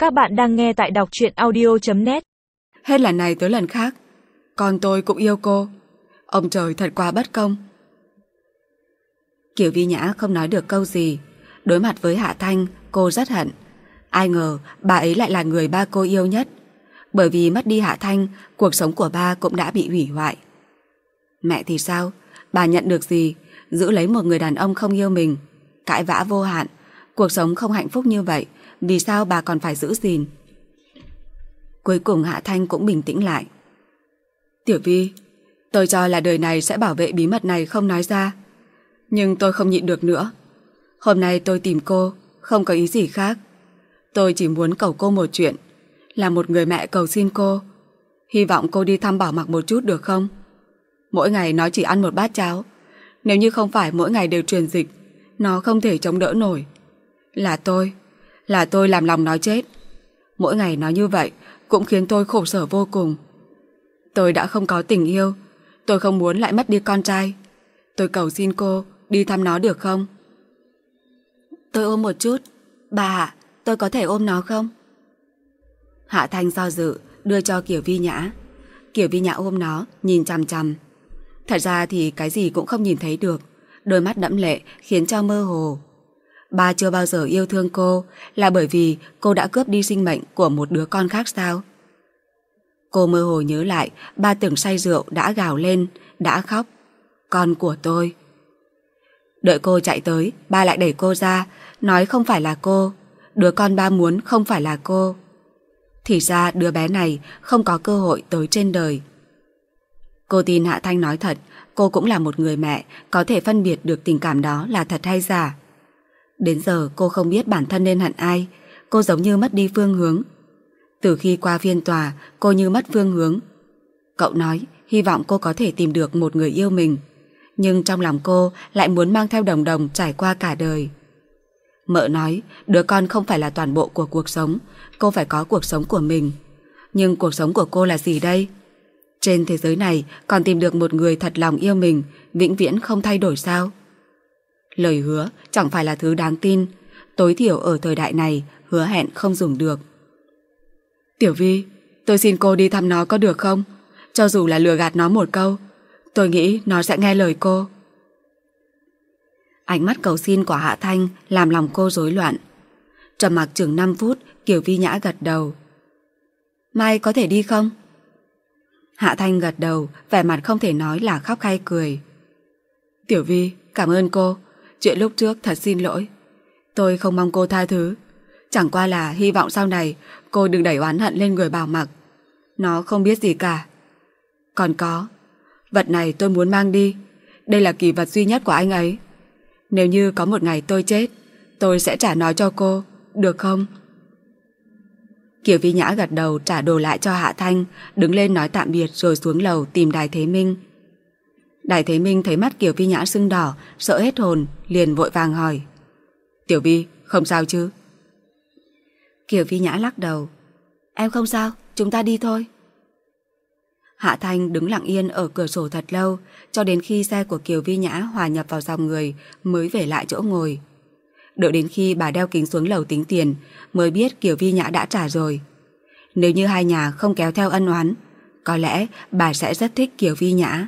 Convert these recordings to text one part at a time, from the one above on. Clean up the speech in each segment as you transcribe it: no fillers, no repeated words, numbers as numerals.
Các bạn đang nghe tại đọc truyện audio.net. Hết lần này tới lần khác, con tôi cũng yêu cô. Ông trời thật quá bất công. Kiều Vi Nhã không nói được câu gì. Đối mặt với Hạ Thanh, cô rất hận. Ai ngờ bà ấy lại là người ba cô yêu nhất. Bởi vì mất đi Hạ Thanh, cuộc sống của ba cũng đã bị hủy hoại. Mẹ thì sao? Bà nhận được gì? Giữ lấy một người đàn ông không yêu mình, cãi vã vô hạn, cuộc sống không hạnh phúc như vậy, vì sao bà còn phải giữ gìn? Cuối cùng Hạ Thanh cũng bình tĩnh lại. Tiểu Vi, tôi cho là đời này sẽ bảo vệ bí mật này không nói ra. Nhưng tôi không nhịn được nữa. Hôm nay tôi tìm cô, không có ý gì khác. Tôi chỉ muốn cầu cô một chuyện, là một người mẹ cầu xin cô. Hy vọng cô đi thăm Bảo Mặc một chút được không? Mỗi ngày nó chỉ ăn một bát cháo. Nếu như không phải mỗi ngày đều truyền dịch, nó không thể chống đỡ nổi. Là tôi làm lòng nó chết. Mỗi ngày nó như vậy cũng khiến tôi khổ sở vô cùng. Tôi đã không có tình yêu, tôi không muốn lại mất đi con trai. Tôi cầu xin cô đi thăm nó được không? Tôi ôm một chút. Bà ạ, tôi có thể ôm nó không? Hạ Thanh do dự, đưa cho Kiều Vi Nhã. Kiều Vi Nhã ôm nó, nhìn chằm chằm. Thật ra thì cái gì cũng không nhìn thấy được. Đôi mắt đẫm lệ khiến cho mơ hồ. Ba chưa bao giờ yêu thương cô là bởi vì cô đã cướp đi sinh mệnh của một đứa con khác sao? Cô mơ hồ nhớ lại ba từng say rượu đã gào lên, đã khóc. Con của tôi. Đợi cô chạy tới, ba lại đẩy cô ra, nói không phải là cô. Đứa con ba muốn không phải là cô. Thì ra đứa bé này không có cơ hội tới trên đời. Cô tin Hạ Thanh nói thật, cô cũng là một người mẹ, có thể phân biệt được tình cảm đó là thật hay giả. Đến giờ cô không biết bản thân nên hận ai, cô giống như mất đi phương hướng. Từ khi qua phiên tòa, cô như mất phương hướng. Cậu nói hy vọng cô có thể tìm được một người yêu mình, nhưng trong lòng cô lại muốn mang theo Đồng Đồng trải qua cả đời. Mợ nói đứa con không phải là toàn bộ của cuộc sống, cô phải có cuộc sống của mình. Nhưng cuộc sống của cô là gì đây? Trên thế giới này còn tìm được một người thật lòng yêu mình, vĩnh viễn không thay đổi sao? Lời hứa chẳng phải là thứ đáng tin, tối thiểu ở thời đại này hứa hẹn không dùng được. Tiểu Vi, tôi xin cô đi thăm nó có được không? Cho dù là lừa gạt nó một câu, tôi nghĩ nó sẽ nghe lời cô. Ánh mắt cầu xin của Hạ Thanh làm lòng cô rối loạn. Trầm mặc chừng 5 phút, Kiều Vi Nhã gật đầu. Mai có thể đi không? Hạ Thanh gật đầu, vẻ mặt không thể nói là khóc hay cười. Tiểu Vi, cảm ơn cô. Chuyện lúc trước thật xin lỗi. Tôi không mong cô tha thứ. Chẳng qua là hy vọng sau này cô đừng đẩy oán hận lên người Bảo Mặc. Nó không biết gì cả. Còn có, vật này tôi muốn mang đi. Đây là kỷ vật duy nhất của anh ấy. Nếu như có một ngày tôi chết, tôi sẽ trả nó cho cô, được không? Kiều Vi Nhã gật đầu trả đồ lại cho Hạ Thanh, đứng lên nói tạm biệt rồi xuống lầu tìm Đài Thế Minh. Đài Thế Minh thấy mắt Kiều Vi Nhã sưng đỏ, sợ hết hồn, liền vội vàng hỏi. Tiểu Vi, không sao chứ? Kiều Vi Nhã lắc đầu. Em không sao, chúng ta đi thôi. Hạ Thanh đứng lặng yên ở cửa sổ thật lâu, cho đến khi xe của Kiều Vi Nhã hòa nhập vào dòng người mới về lại chỗ ngồi. Đợi đến khi bà đeo kính xuống lầu tính tiền mới biết Kiều Vi Nhã đã trả rồi. Nếu như hai nhà không kéo theo ân oán, có lẽ bà sẽ rất thích Kiều Vi Nhã.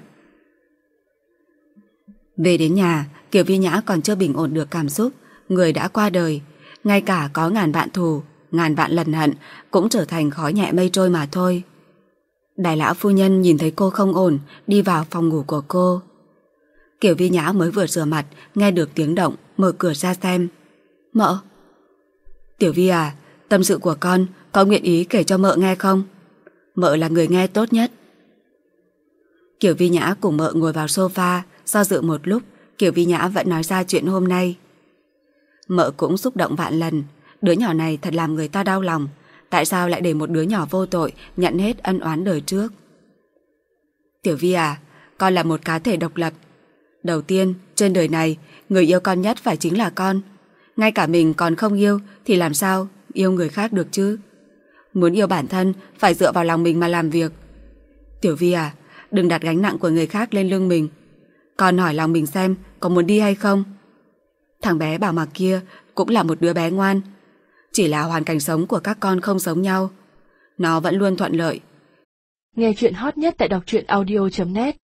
Về đến nhà, Kiều Vi Nhã còn chưa bình ổn được cảm xúc. Người đã qua đời, ngay cả có ngàn vạn thù, ngàn vạn lần hận cũng trở thành khói nhẹ mây trôi mà thôi. Đại lão phu nhân nhìn thấy cô không ổn, đi vào phòng ngủ của cô. Kiều Vi Nhã mới vừa rửa mặt, nghe được tiếng động, mở cửa ra xem. Mợ. Tiểu Vi à, tâm sự của con có nguyện ý kể cho mợ nghe không? Mợ là người nghe tốt nhất. Kiều Vi Nhã cùng mợ ngồi vào sofa, do dự một lúc, Kiều Vi Nhã vẫn nói ra chuyện hôm nay. Mợ cũng xúc động vạn lần, đứa nhỏ này thật làm người ta đau lòng. Tại sao lại để một đứa nhỏ vô tội nhận hết ân oán đời trước? Tiểu Vi à, con là một cá thể độc lập. Đầu tiên, trên đời này, người yêu con nhất phải chính là con. Ngay cả mình còn không yêu thì làm sao yêu người khác được chứ? Muốn yêu bản thân phải dựa vào lòng mình mà làm việc. Tiểu Vi à, đừng đặt gánh nặng của người khác lên lưng mình. Con hỏi lòng mình xem có muốn đi hay không. Thằng bé Bảo Mặc kia cũng là một đứa bé ngoan. Chỉ là hoàn cảnh sống của các con không giống nhau. Nó vẫn luôn thuận lợi. Nghe chuyện hot nhất tại đọc truyện audio.net